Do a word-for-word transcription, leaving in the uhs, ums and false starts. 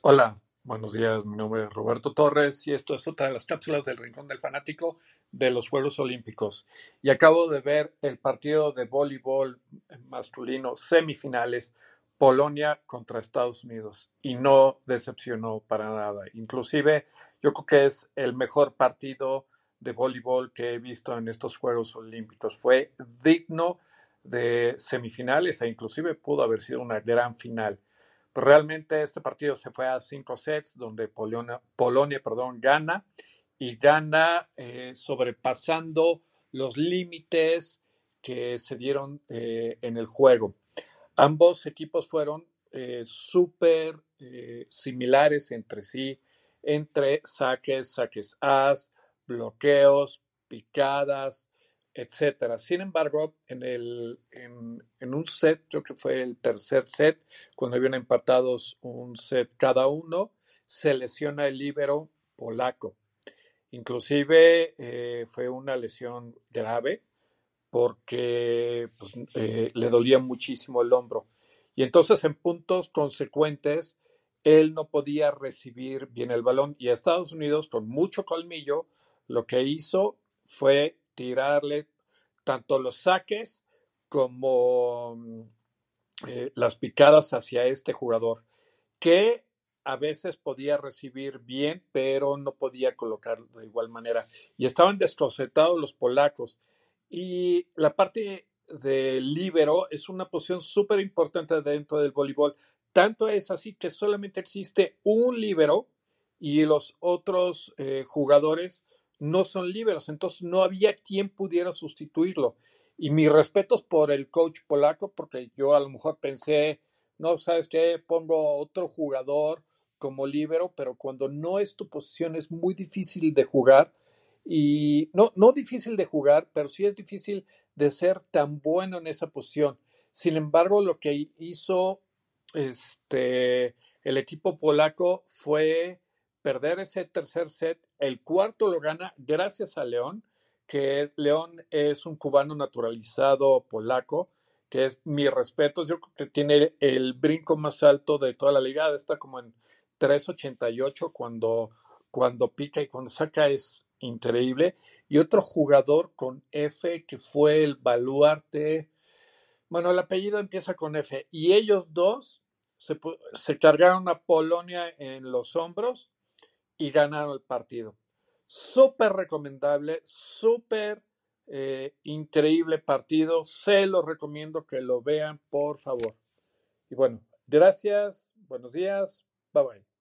Hola, buenos días. Mi nombre es Roberto Torres y esto es otra de las cápsulas del Rincón del Fanático de los Juegos Olímpicos. Y acabo de ver el partido de voleibol masculino semifinales, Polonia contra Estados Unidos, y no decepcionó para nada. Inclusive yo creo que es el mejor partido de voleibol que he visto en estos Juegos Olímpicos. Fue digno de semifinales e inclusive pudo haber sido una gran final. Realmente este partido se fue a cinco sets, donde Polonia, Polonia perdón, gana y gana eh, sobrepasando los límites que se dieron eh, en el juego. Ambos equipos fueron eh, súper eh, similares entre sí, entre saques, saques as, bloqueos, picadas, etcétera. Sin embargo, en, el, en, en un set, creo que fue el tercer set, cuando habían empatados un set cada uno, se lesiona el líbero polaco. Inclusive eh, fue una lesión grave porque pues, eh, le dolía muchísimo el hombro. Y entonces en puntos consecuentes, él no podía recibir bien el balón y Estados Unidos, con mucho colmillo, lo que hizo fue tirarle tanto los saques como eh, las picadas hacia este jugador, que a veces podía recibir bien, pero no podía colocar de igual manera. Y estaban desconcertados los polacos. Y la parte de líbero es una posición súper importante dentro del voleibol. Tanto es así que solamente existe un líbero y los otros eh, jugadores no son líberos. Entonces no había quien pudiera sustituirlo. Y mis respetos por el coach polaco, porque yo a lo mejor pensé, no, ¿sabes qué? Pongo otro jugador como líbero, pero cuando no es tu posición es muy difícil de jugar. Y no, no difícil de jugar, pero sí es difícil de ser tan bueno en esa posición. Sin embargo, lo que hizo este, el equipo polaco fue perder ese tercer set. El cuarto lo gana gracias a León, que León es un cubano naturalizado polaco, que es mi respeto. Yo creo que tiene el brinco más alto de toda la liga. Está como en tres ochenta y ocho cuando, cuando pica y cuando saca es increíble. Y otro jugador con F que fue el baluarte. Bueno, el apellido empieza con F. Y ellos dos se, se cargaron a Polonia en los hombros y ganaron el partido. Súper recomendable, súper eh, increíble partido. Se los recomiendo que lo vean, por favor. Y bueno, gracias, buenos días, bye bye.